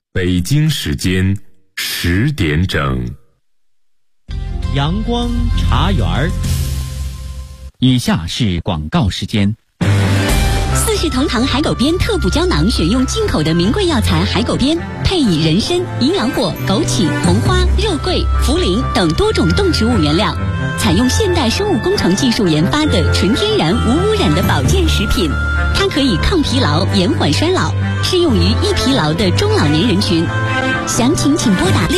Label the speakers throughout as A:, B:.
A: 北京时间10点整。
B: 阳光茶园儿。以下是广告时间。
C: 四世同堂海狗鞭特补胶囊选用进口的名贵药材海狗鞭，配以人参、营养果、枸杞、红花、肉桂、茯苓等多种动植物原料，采用现代生物工程技术研发的纯天然无污染的保健食品。它可以抗疲劳、延缓衰老，适用于易疲劳的中老年人群。详情请拨打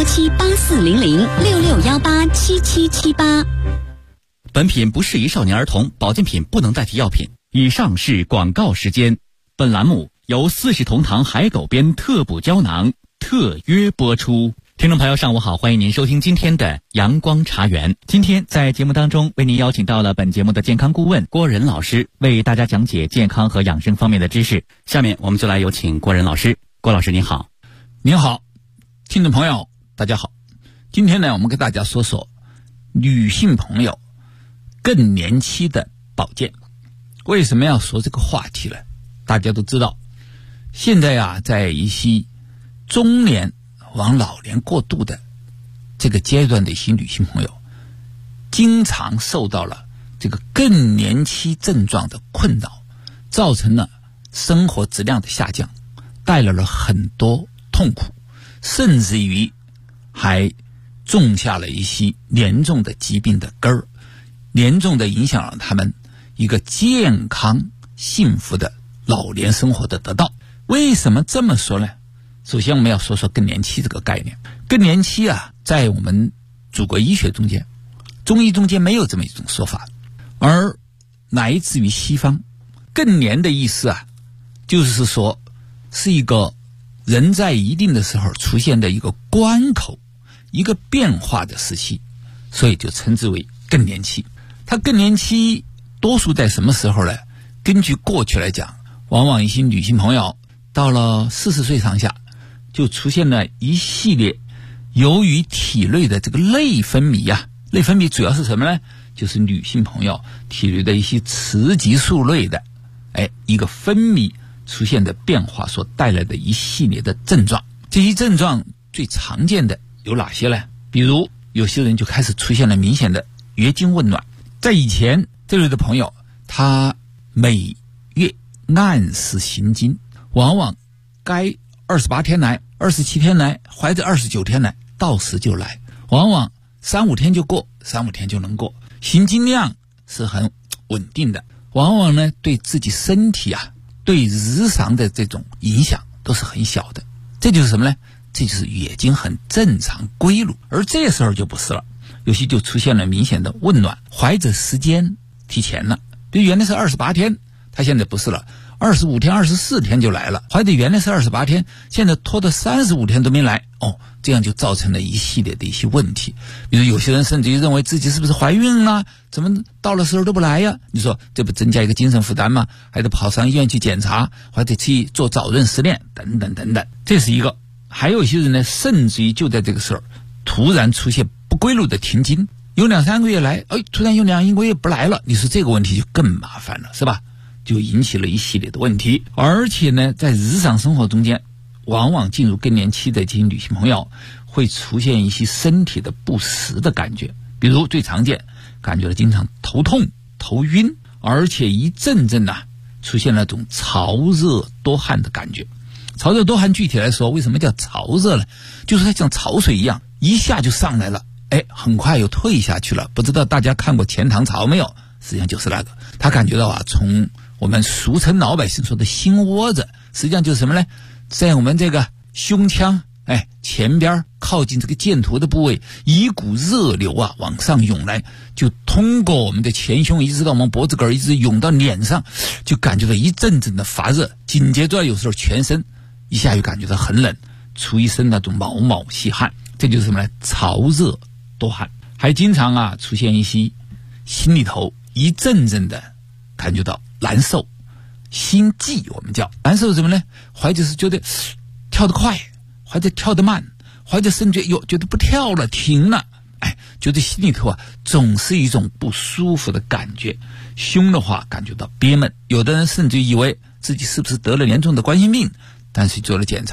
C: 6617840066187778。
B: 本品不适宜少年儿童，保健品不能代替药品。以上是广告时间。本栏目由四世同堂海狗鞭特补胶囊特约播出。听众朋友上午好，欢迎您收听今天的阳光茶园。今天在节目当中为您邀请到了本节目的健康顾问郭仁老师，为大家讲解健康和养生方面的知识。下面我们就来有请郭仁老师。郭老师您好。
D: 您好，听众朋友大家好。今天呢，我们给大家说说女性朋友更年期的保健。为什么要说这个话题呢？大家都知道，现在在一些中年往老年过渡的这个阶段的一些女性朋友，经常受到了这个更年期症状的困扰，造成了生活质量的下降，带来了很多痛苦，甚至于还种下了一些严重的疾病的根儿，严重的影响了他们一个健康幸福的老年生活的得到。为什么这么说呢？首先我们要说说更年期这个概念。更年期在我们祖国医学中间、中医中间没有这么一种说法，而来自于西方。更年的意思就是说是一个人在一定的时候出现的一个关口，一个变化的时期，所以就称之为更年期。它更年期多数在什么时候呢？根据过去来讲，往往一些女性朋友到了40岁上下，就出现了一系列由于体内的这个内分泌内分泌主要是什么呢？就是女性朋友体内的一些雌激素类的一个分泌出现的变化所带来的一系列的症状。这些症状最常见的有哪些呢？比如有些人就开始出现了明显的月经紊乱。在以前这类的朋友，他每月按时行经，往往该28天来、27天来，或者29天来，到时就来，往往3-5天就过，3-5天就能过，行经量是很稳定的，往往呢对自己身体对日常的这种影响都是很小的。这就是什么呢？这就是月经很正常规律。而这时候就不是了，有些就出现了明显的紊乱，怀着时间提前了，对，原来是28天，他现在不是了，25天、24天就来了，怀着原来是28天，现在拖到35天都没来，这样就造成了一系列的一些问题。比如有些人甚至于认为自己是不是怀孕了，怎么到了时候都不来呀？你说这不增加一个精神负担吗？还得跑上医院去检查，还得去做早孕实验等等等等，这是一个。还有一些人呢，甚至于就在这个时候突然出现不规律的停经，有2-3个月来，突然有2-1个月不来了，你说这个问题就更麻烦了，是吧？就引起了一系列的问题。而且呢，在日常生活中间，往往进入更年期的这些女性朋友会出现一些身体的不适的感觉，比如最常见感觉到经常头痛、头晕，而且一阵阵出现那种潮热多汗的感觉。潮热多汗具体来说，为什么叫潮热呢？就是它像潮水一样，一下就上来了，很快又退下去了。不知道大家看过钱塘潮没有？实际上就是那个，他感觉到从我们俗称老百姓说的心窝子，实际上就是什么呢？在我们这个胸腔前边靠近这个剑突的部位，一股热流往上涌来，就通过我们的前胸一直到我们脖子根一直涌到脸上，就感觉到一阵阵的发热，紧接着有时候全身一下又感觉到很冷，出一身那种毛毛细汗，这就是什么呢？潮热多汗。还经常出现一些心里头一阵阵的感觉到难受，心悸，我们叫难受什么呢？或者是觉得跳得快，或者跳得慢，或者甚至觉得不跳了，停了，觉得心里头总是一种不舒服的感觉，胸的话感觉到憋闷，有的人甚至以为自己是不是得了严重的冠心病，但是做了检查呢，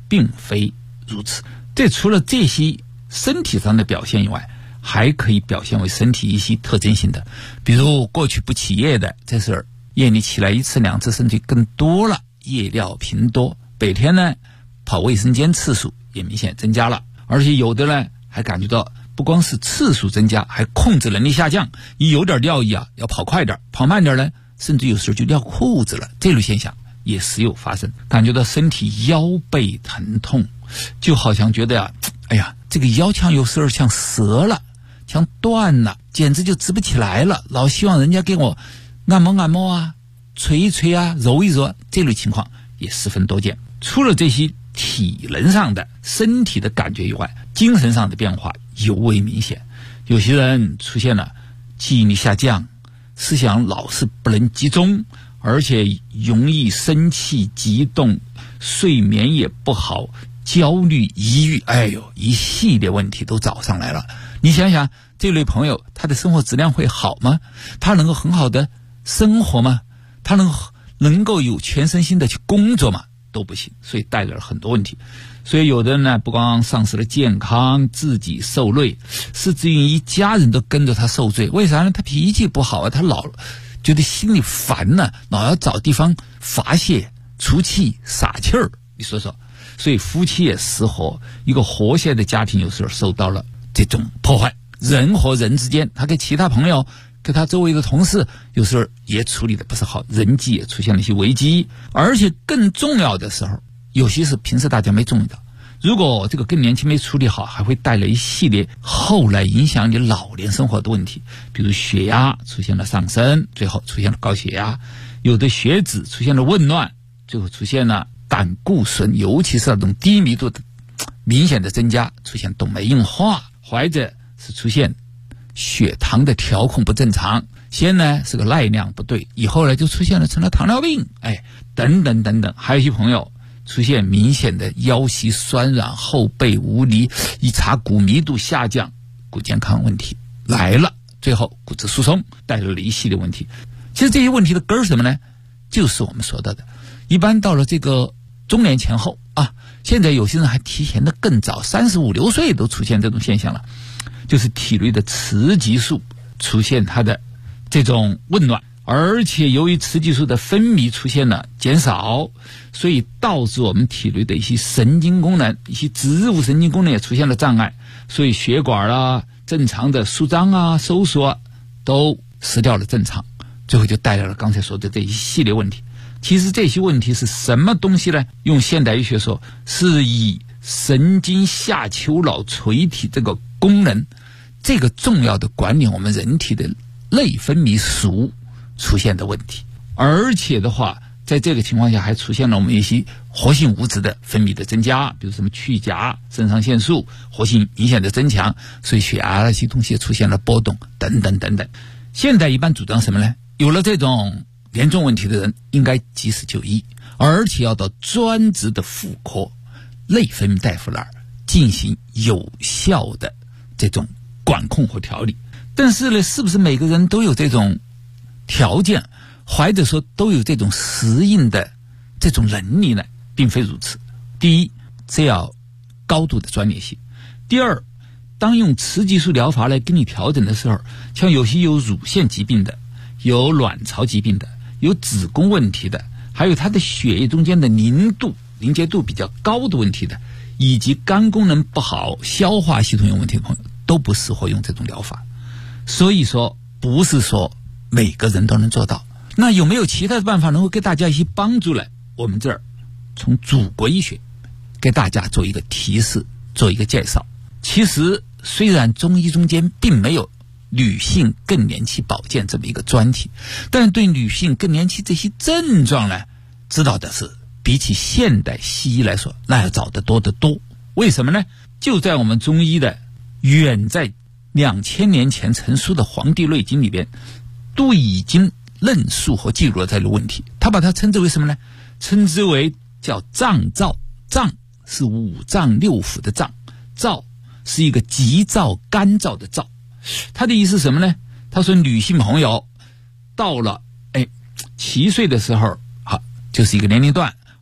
D: 并非如此。这除了这些身体上的表现以外，还可以表现为身体一些特征性的，比如过去不起夜的，这时候夜里起来1次2次甚至更多了，夜尿频多，白天呢跑卫生间次数也明显增加了，而且有的呢还感觉到不光是次数增加，还控制能力下降，一有点尿意啊要跑快点，跑慢点呢甚至有时候就尿裤子了，这类现象也时有发生。感觉到身体腰背疼痛，就好像觉得哎呀这个腰腔有时候像折了像断了，简直就直不起来了，老希望人家给我按摩按摩啊，捶一捶啊，揉一揉，这类情况也十分多见。除了这些体能上的身体的感觉以外，精神上的变化尤为明显。有些人出现了记忆力下降，思想老是不能集中，而且容易生气激动，睡眠也不好，焦虑抑郁，一系列问题都找上来了。你想想这类朋友他的生活质量会好吗？他能够很好的生活吗？他能够有全身心的去工作吗？都不行，所以带来了很多问题。所以有的人呢不光丧失了健康，自己受累，甚至于一家人都跟着他受罪。为啥呢？他脾气不好啊，他老觉得心里烦呢，老要找地方发泄出气撒气儿，你说说。所以夫妻也失和，一个和谐的家庭有时候受到了这种破坏。人和人之间，他跟其他朋友跟他周围的同事有时候也处理的不是好，人际也出现了一些危机。而且更重要的时候，有些是平时大家没注意到，如果这个更年期没处理好，还会带来一系列后来影响你老年生活的问题，比如血压出现了上升，最后出现了高血压，有的血脂出现了紊乱，最后出现了胆固醇，尤其是那种低密度的明显的增加，出现动脉硬化，或者是出现血糖的调控不正常，先呢是个耐量不对，以后呢就成了糖尿病，等等等等。还有一些朋友出现明显的腰膝酸软，后背无力，一查骨密度下降，骨健康问题来了，最后骨质疏松，带来了一系列问题。其实这些问题的根儿是什么呢？就是我们说到的，一般到了这个中年前后啊，现在有些人还提前的更早，35、6岁都出现这种现象了，就是体内的雌激素出现它的这种紊乱，而且由于雌激素的分泌出现了减少，所以导致我们体内的一些神经功能，一些植物神经功能也出现了障碍，所以血管啊正常的舒张啊收缩啊都失掉了正常，最后就带来了刚才说的这一系列问题。其实这些问题是什么东西呢？用现代医学说，是以神经下丘脑垂体这个功能，这个重要的管理我们人体的内分泌素出现的问题。而且的话，在这个情况下还出现了我们一些活性物质的分泌的增加，比如什么去甲、肾上腺素活性明显的增强，所以血压那些东西出现了波动等等等等。现在一般主张什么呢？有了这种严重问题的人应该及时就医，而且要到专职的妇科内分泌大夫那儿进行有效的这种管控和调理。但是呢，是不是每个人都有这种条件，或者说都有这种适应的这种能力呢？并非如此。第一，这要高度的专业性。第二，当用雌激素疗法来给你调整的时候，像有些有乳腺疾病的，有卵巢疾病的，有子宫问题的，还有他的血液中间的凝结度比较高的问题的，以及肝功能不好、消化系统有问题的朋友，都不适合用这种疗法。所以说不是说每个人都能做到。那有没有其他的办法能够给大家一些帮助呢？我们这儿从祖国医学给大家做一个提示，做一个介绍。其实虽然中医中间并没有女性更年期保健这么一个专题，但对女性更年期这些症状呢，知道的是比起现代西医来说，那要早得多得多。为什么呢？就在我们中医的远在2000年前成书的《黄帝内经》里边，都已经论述和记录了这个问题。他把它称之为什么呢？称之为叫脏燥。脏是五脏六腑的脏，燥是一个急躁干燥的燥。他的意思是什么呢？他说女性朋友到了7岁的时候，好，就是一个年龄段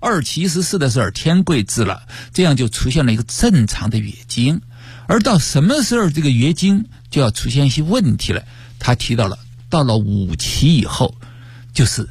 D: 2期14的时候天贵至了，这样就出现了一个正常的月经。而到什么时候这个月经就要出现一些问题了？他提到了，到了5期以后，就是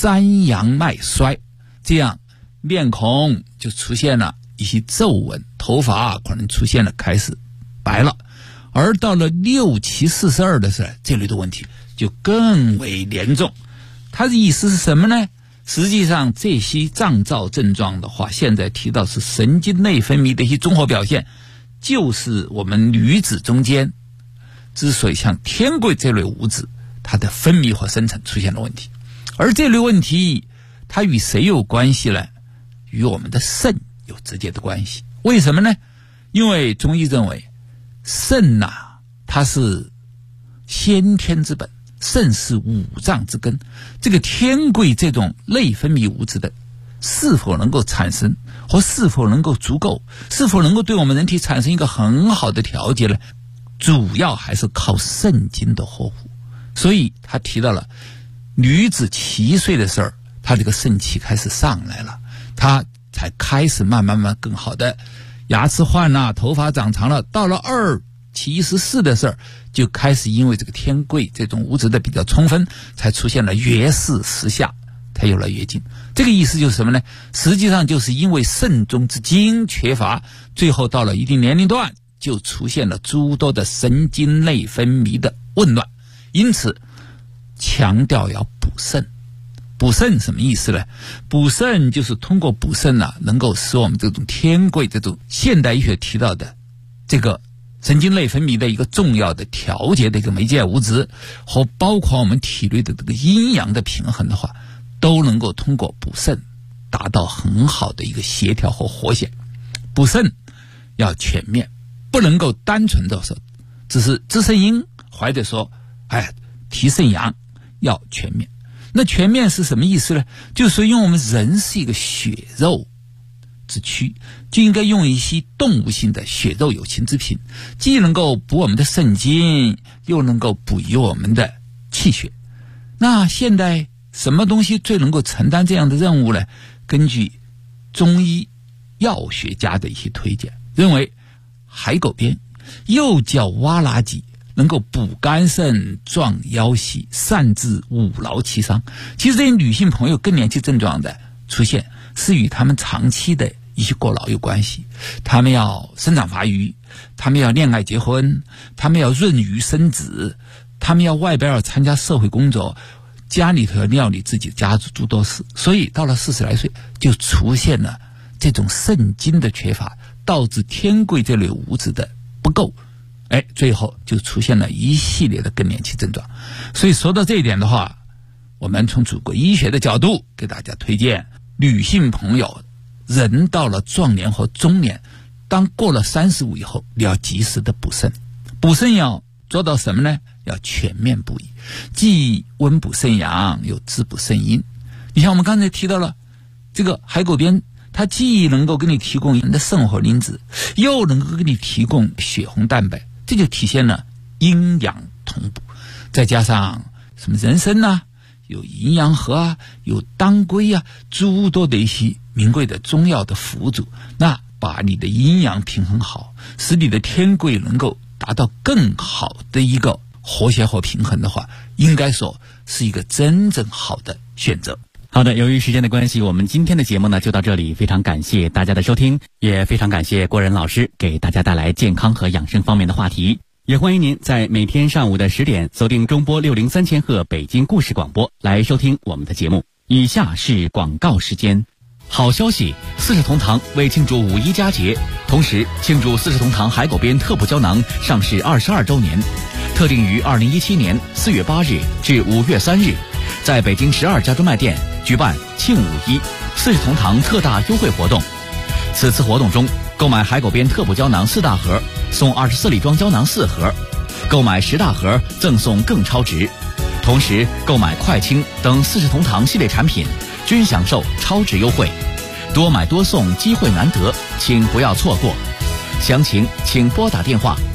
D: 3阳脉衰，这样面孔就出现了一些皱纹，头发可能出现了开始白了。而到了6期42的时候，这类的问题就更为严重。他的意思是什么呢？实际上这些脏燥症状的话，现在提到是神经内分泌的一些综合表现，就是我们女子中间之所以像天贵这类物质，它的分泌和生成出现了问题。而这类问题它与谁有关系呢？与我们的肾有直接的关系。为什么呢？因为中医认为肾它是先天之本，肾是五脏之根。这个天贵这种内分泌物质的是否能够产生或是否能够足够，是否能够对我们人体产生一个很好的调节呢？主要还是靠肾经的呵护。所以他提到了女子7岁的时候，她这个肾气开始上来了，她才开始慢慢更好的牙齿换了，头发长长了。到了2期14的时候，就开始因为这个天贵这种物质的比较充分，才出现了月事时下，才有了月经。这个意思就是什么呢？实际上就是因为肾中之精缺乏，最后到了一定年龄段就出现了诸多的神经内分泌的紊乱。因此强调要补肾。补肾什么意思呢？补肾就是通过补肾能够使我们这种天贵这种现代医学提到的这个神经内分泌的一个重要的调节的一个媒介物质，和包括我们体内的这个阴阳的平衡的话，都能够通过补肾达到很好的一个协调和和谐。补肾要全面，不能够单纯的说只是滋肾阴，或者说提肾阳，要全面。那全面是什么意思呢？就是说因为我们人是一个血肉之躯，就应该用一些动物性的血肉有情之品，既能够补我们的肾精，又能够补益我们的气血。那现在什么东西最能够承担这样的任务呢？根据中医药学家的一些推荐，认为海狗鞭又叫挖拉吉，能够补肝肾、壮腰膝、善治五劳七伤。其实这些女性朋友更年期症状的出现，是与她们长期的一些过劳有关系。她们要生长发育，她们要恋爱结婚，她们要润育生子，她们要外边要参加社会工作，家里头要料理自己家族诸多事。所以到了40来岁就出现了这种肾精的缺乏，导致天贵这类物质的不够，最后就出现了一系列的更年期症状。所以说到这一点的话，我们从祖国医学的角度给大家推荐，女性朋友人到了壮年和中年，当过了35以后，你要及时的补肾。补肾要做到什么呢？要全面补益，既温补肾阳，又滋补肾阴。你像我们刚才提到了这个海狗鞭，它既能够给你提供你的肾活磷脂，又能够给你提供血红蛋白，这就体现了阴阳同补。再加上什么人参有阴阳合有当归诸多的一些名贵的中药的辅助，那把你的阴阳平衡好，使你的天贵能够达到更好的一个和谐和平衡的话，应该说是一个真正好的选择。
B: 好的，由于时间的关系，我们今天的节目呢就到这里，非常感谢大家的收听，也非常感谢郭仁老师给大家带来健康和养生方面的话题。也欢迎您在每天上午的10点锁定中波603千赫北京故事广播来收听我们的节目。以下是广告时间。好消息，四世同堂为庆祝5·1佳节，同时庆祝四世同堂海狗鞭特补胶囊上市22周年，特定于2017年4月8日至5月3日，在北京12家专卖店举办庆5·1四世同堂特大优惠活动。此次活动中，购买海狗鞭特补胶囊4大盒送24粒装胶囊4盒，购买10大盒赠送更超值。同时购买快清等四世同堂系列产品均享受超值优惠，多买多送，机会难得，请不要错过。详情请拨打电话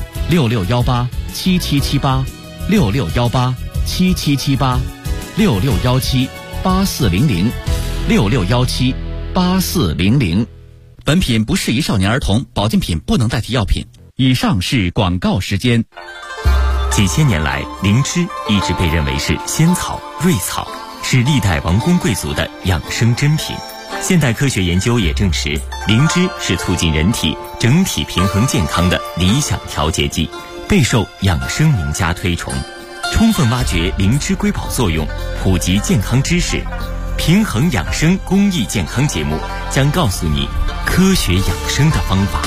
B: 66187778 66187778 66178400 6617 8400。本品不适宜少年儿童，保健品不能代替药品。以上是广告时间。
E: 几千年来，灵芝一直被认为是仙草、瑞草，是历代王公贵族的养生珍品。现代科学研究也证实，灵芝是促进人体整体平衡健康的理想调节剂，备受养生名家推崇。充分挖掘灵芝瑰宝作用，普及健康知识，平衡养生公益健康节目将告诉你科学养生的方法。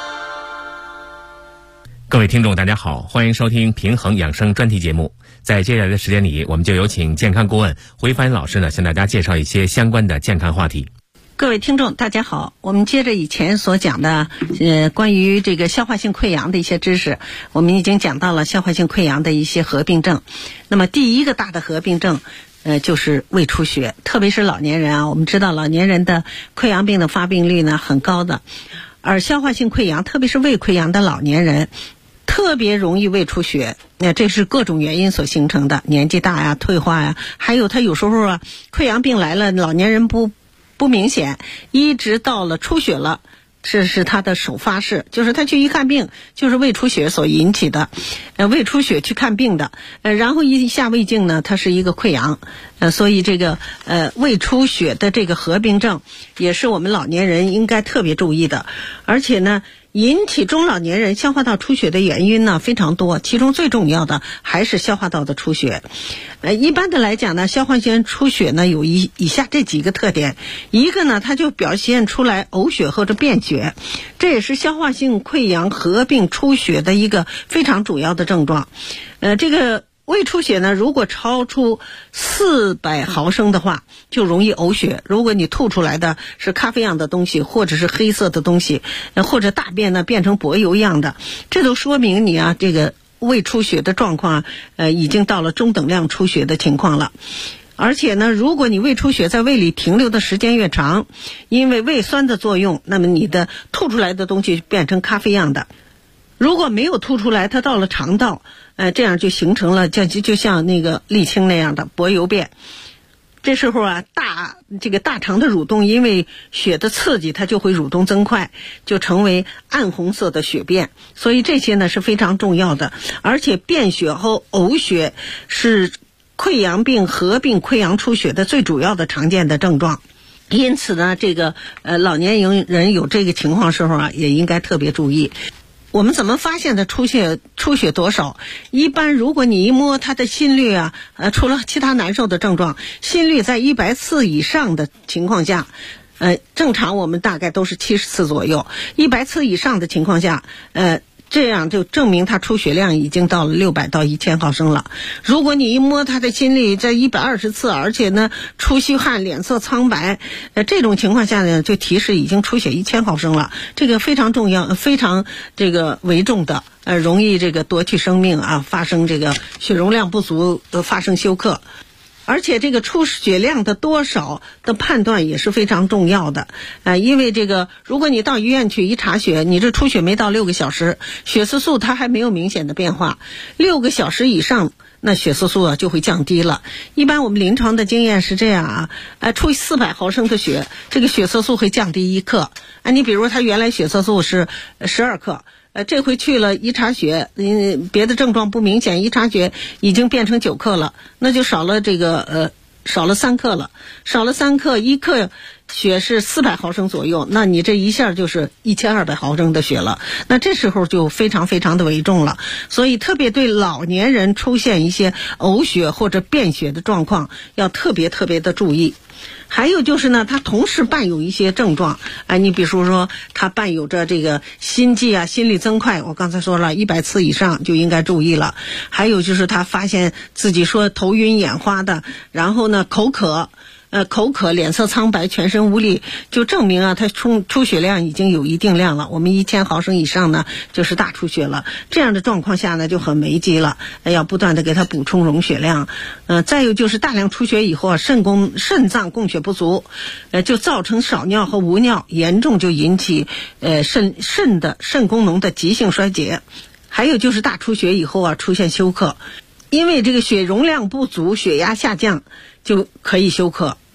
F: 各位听众大家好，欢迎收听平衡养生专题节目。在接下来的时间里，我们就有请健康顾问胡一帆老师呢，向大家介绍一些相关的健康话题。
G: 各位听众大家好，我们接着以前所讲的关于这个消化性溃疡的一些知识，我们已经讲到了消化性溃疡的一些合并症。那么第一个大的合并症就是胃出血，特别是老年人啊，我们知道老年人的溃疡病的发病率呢很高的，而消化性溃疡特别是胃溃疡的老年人特别容易胃出血，这是各种原因所形成的，年纪大呀、退化呀，还有他有时候啊，溃疡病来了，老年人不明显，一直到了出血了，这是他的首发式，就是他去一看病就是胃出血所引起的，胃出血去看病的，然后一下胃镜呢，它是一个溃疡，所以这个胃出血的这个合并症也是我们老年人应该特别注意的，而且呢，引起中老年人消化道出血的原因呢非常多，其中最重要的还是消化道的出血。一般的来讲呢，消化性出血呢有以下这几个特点，一个呢，它就表现出来呕血或者便血，这也是消化性溃疡合并出血的一个非常主要的症状。这个胃出血呢，如果超出400毫升的话，就容易呕血。如果你吐出来的是咖啡样的东西，或者是黑色的东西，或者大便呢变成柏油样的，这都说明你啊这个胃出血的状况已经到了中等量出血的情况了。而且呢，如果你胃出血在胃里停留的时间越长，因为胃酸的作用，那么你的吐出来的东西变成咖啡样的。如果没有吐出来，它到了肠道，这样就形成了就像那个沥青那样的柏油便。这时候啊，大肠的蠕动因为血的刺激，它就会蠕动增快，就成为暗红色的血便。所以这些呢是非常重要的，而且便血和呕血是溃疡病合并溃疡出血的最主要的常见的症状。因此呢，这个老年人有这个情况时候啊，也应该特别注意。我们怎么发现的出血多少？一般如果你一摸他的心率啊，除了其他难受的症状，心率在100次以上的情况下，正常我们大概都是70次左右，100次以上的情况下，这样就证明他出血量已经到了600到1000毫升了。如果你一摸他的心率在120次，而且呢出虚汗、脸色苍白，这种情况下呢，就提示已经出血1000毫升了。这个非常重要，非常这个危重的，容易这个夺去生命啊，发生这个血容量不足，发生休克。而且这个出血量的多少的判断也是非常重要的，因为这个如果你到医院去一查血，你这出血没到6个小时，血色素它还没有明显的变化，6个小时以上，那血色素啊就会降低了。一般我们临床的经验是这样啊，出400毫升的血，这个血色素会降低1克，你比如他原来血色素是12克。这回去了一查血，别的症状不明显，一查血已经变成9克了，那就少了3克了，少了3克，1克血是400毫升左右，那你这一下就是1200毫升的血了，那这时候就非常非常的危重了。所以特别对老年人出现一些呕血或者便血的状况，要特别特别的注意。还有就是呢，他同时伴有一些症状，你比如说他伴有着这个心悸啊、心率增快，我刚才说了100次以上就应该注意了。还有就是他发现自己说头晕眼花的，然后呢口渴，脸色苍白，全身无力，就证明啊他出血量已经有一定量了，我们1000毫升以上呢就是大出血了。这样的状况下呢就很危急了，要不断的给他补充溶血量。再有就是大量出血以后啊，肾脏供血不足，就造成少尿和无尿，严重就引起肾功能的急性衰竭。还有就是大出血以后啊出现休克，因为这个血容量不足，血压下降就可以休克。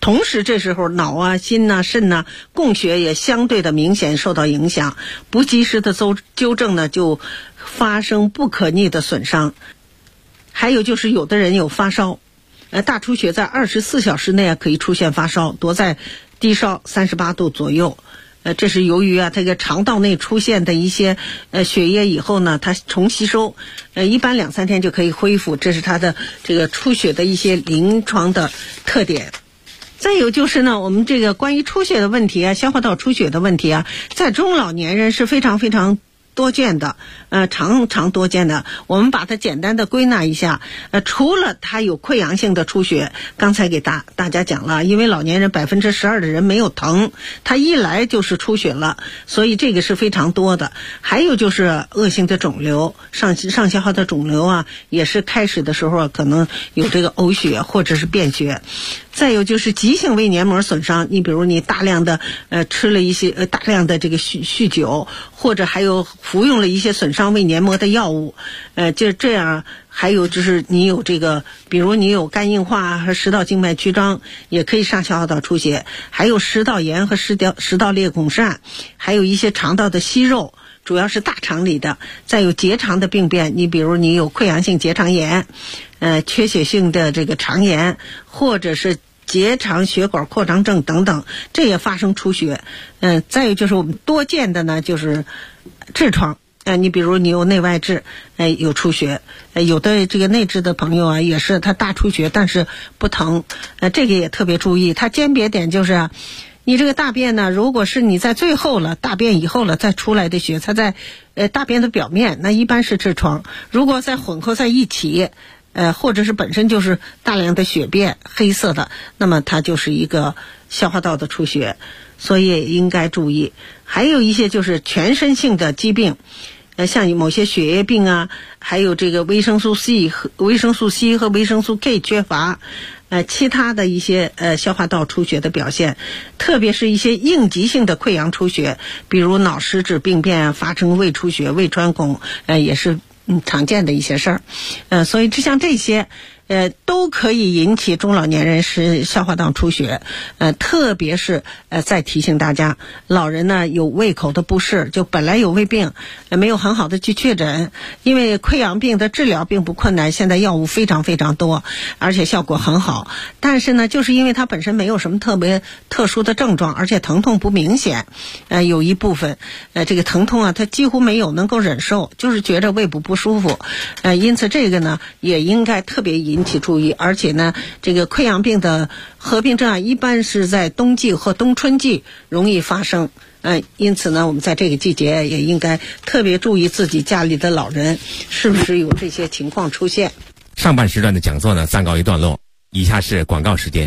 G: 同时这时候脑啊、心啊、肾啊供血也相对的明显受到影响，不及时的纠正呢，就发生不可逆的损伤。还有就是有的人有发烧，大出血在24小时内可以出现发烧，多在低烧38度左右。这是由于这个肠道内出现的一些血液以后呢，它重吸收，一般2-3天就可以恢复，这是它的这个出血的一些临床的特点。再有就是呢，我们这个关于出血的问题消化道出血的问题在中老年人是非常非常多见的，常多见的。我们把它简单的归纳一下，除了它有溃疡性的出血，刚才给大家讲了，因为老年人12%的人没有疼，它一来就是出血了，所以这个是非常多的。还有就是恶性的肿瘤，上消化道肿瘤也是开始的时候可能有这个呕血或者是便血。再有就是急性胃黏膜损伤，你比如你大量的吃了一些大量的这个酗酒，或者还有服用了一些损伤胃黏膜的药物，就这样。还有就是你有这个，比如你有肝硬化和食道静脉曲张，也可以上消化道出血，还有食道炎和食道裂孔疝，还有一些肠道的息肉，主要是大肠里的。再有结肠的病变，你比如你有溃疡性结肠炎，缺血性的这个肠炎，或者是结肠血管扩张症等等，这也发生出血。再有就是我们多见的呢，就是痔疮。你比如你有内外痔，有出血，有的这个内痔的朋友也是他大出血，但是不疼，这个也特别注意。它鉴别点就是你这个大便呢，如果是你在最后了大便以后了再出来的血，它在大便的表面，那一般是痔疮。如果再混合在一起，或者是本身就是大量的血便黑色的，那么它就是一个消化道的出血，所以也应该注意。还有一些就是全身性的疾病，像某些血液病还有这个维生素 C 和维生素 K 缺乏，其他的一些消化道出血的表现，特别是一些应急性的溃疡出血，比如脑实质病变发生胃出血、胃穿孔，也是常见的一些事儿。所以像这些都可以引起中老年人是消化道出血。特别是再提醒大家，老人呢有胃口的不适，就本来有胃病，没有很好的去确诊，因为溃疡病的治疗并不困难，现在药物非常非常多，而且效果很好。但是呢，就是因为它本身没有什么特别特殊的症状，而且疼痛不明显，有一部分这个疼痛它几乎没有能够忍受，就是觉着胃部不舒服。因此这个呢也应该特别引起注意。而且呢，这个溃疡病的合并症一般是在冬季和冬春季容易发生。因此呢，我们在这个季节也应该特别注意自己家里的老人是不是有这些情况出现。
F: 上半时段的讲座呢暂告一段落，以下是广告时间。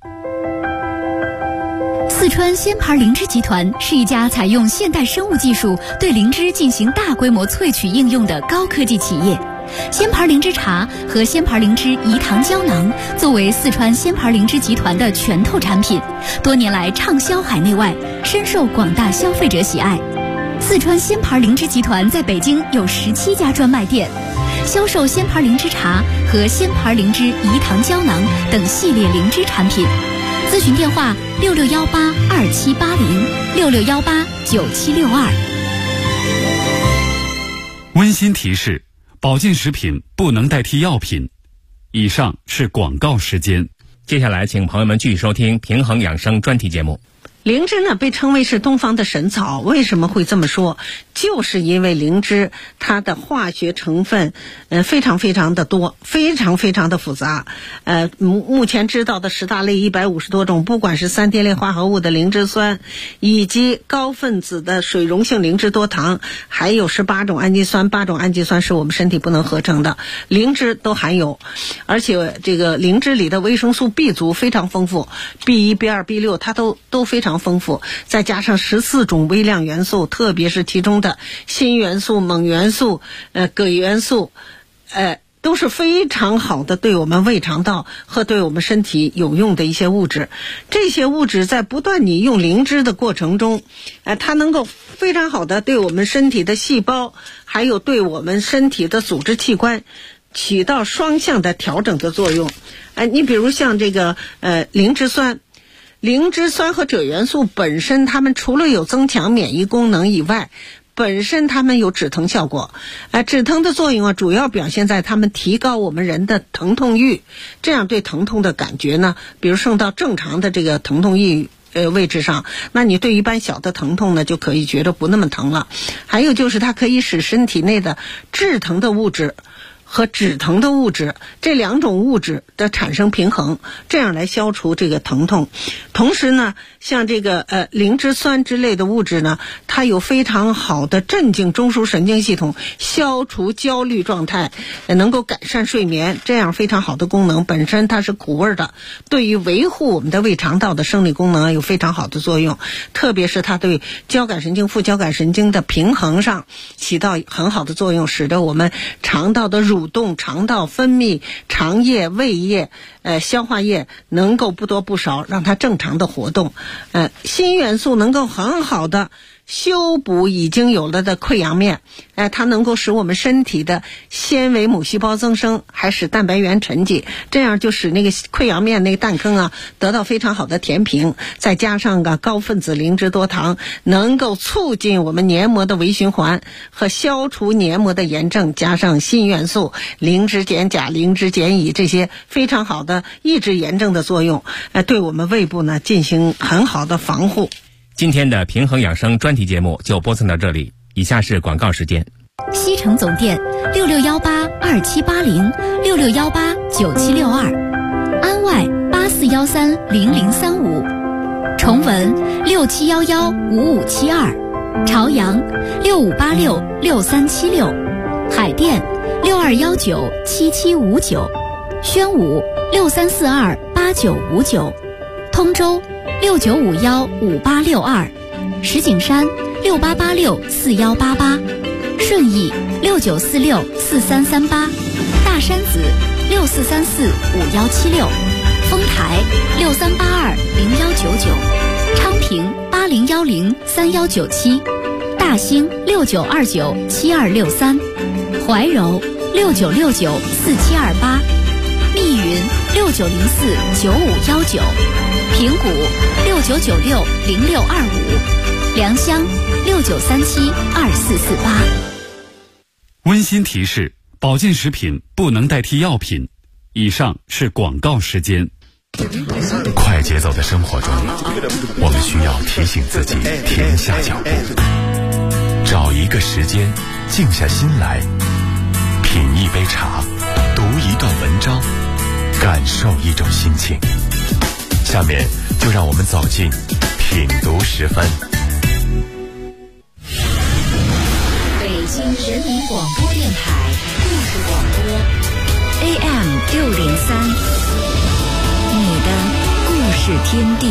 H: 四川仙牌灵芝集团是一家采用现代生物技术对灵芝进行大规模萃取应用的高科技企业。仙牌灵芝茶和仙牌灵芝饴糖胶囊作为四川仙牌灵芝集团的拳头产品，多年来畅销海内外，深受广大消费者喜爱。四川仙牌灵芝集团在北京有17家专卖店，销售仙牌灵芝茶和仙牌灵芝饴糖胶囊等系列灵芝产品。咨询电话66182780，66189762。
A: 温馨提示：保健食品不能代替药品。以上是广告时间。
F: 接下来请朋友们继续收听平衡养生专题节目。
G: 灵芝呢被称为是东方的神草，为什么会这么说？就是因为灵芝它的化学成分非常非常的多，非常非常的复杂。目前知道的10大类150多种，不管是3萜类化合物的灵芝酸，以及高分子的水溶性灵芝多糖，还有18种氨基酸，8种氨基酸是我们身体不能合成的，灵芝都含有。而且这个灵芝里的维生素 B 族非常丰富， B1 B2 B6 它都非常丰富，再加上14种微量元素，特别是其中的锌元素、锰元素、铬元素，都是非常好的对我们胃肠道和对我们身体有用的一些物质。这些物质在不断你用灵芝的过程中，它能够非常好的对我们身体的细胞，还有对我们身体的组织器官起到双向的调整的作用。你比如像这个灵芝酸， 灵芝酸和锗元素本身，它们除了有增强免疫功能以外，本身它们有止疼效果。止疼的作用啊，主要表现在它们提高我们人的疼痛欲，这样对疼痛的感觉呢，比如升到正常的这个疼痛欲位置上，那你对一般小的疼痛呢，就可以觉得不那么疼了。还有就是它可以使身体内的致疼的物质和止疼的物质这两种物质的产生平衡，这样来消除这个疼痛。同时呢，像这个灵芝酸之类的物质呢，它有非常好的镇静中枢神经系统，消除焦虑状态，能够改善睡眠，这样非常好的功能。本身它是苦味的，对于维护我们的胃肠道的生理功能有非常好的作用，特别是它对交感神经、副交感神经的平衡上起到很好的作用，使得我们肠道的蠕动、肠道分泌、肠液、胃液、消化液能够不多不少让它正常的活动。锌元素能够很好的修补已经有了的溃疡面，它能够使我们身体的纤维母细胞增生，还使蛋白原沉积，这样就使那个溃疡面那个弹坑啊得到非常好的填平。再加上个高分子灵芝多糖，能够促进我们黏膜的微循环和消除黏膜的炎症，加上锌元素、灵芝减钾、灵芝减乙这些非常好的抑制炎症的作用，对我们胃部呢进行很好的防护。
F: 今天的平衡养生专题节目就播送到这里，以下是广告时间。
H: 西城总店66182780，66189762，安外84130035，崇文67115572，朝阳65866376，海淀62197759，宣武63428959，通州69515862，石景山68864188，顺义69464338，大山子64345176，丰台63820199，昌平80103197，大兴69297263，怀柔69694728，密云69049519，平谷69960625，良乡69372448。
A: 温馨提示：保健食品不能代替药品。以上是广告时间。
I: 快节奏的生活中，我们需要提醒自己停下脚步，找一个时间静下心来，品一杯茶，读一段文章，感受一种心情。下面就让我们走进品读时分。
J: 北京人民广播电台故事广播 AM 603，你的故事天地。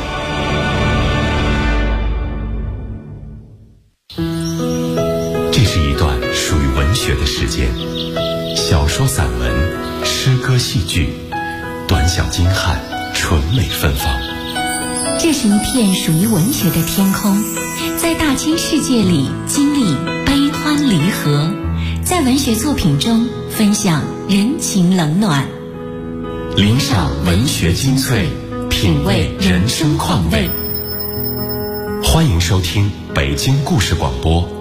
I: 这是一段属于文学的时间，小说、散文、诗歌、戏剧，短小精悍，纯美芬芳。
J: 这是一片属于文学的天空，在大千世界里经历悲欢离合，在文学作品中分享人情冷暖，
I: 领赏文学精粹，品味人生况味。欢迎收听北京故事广播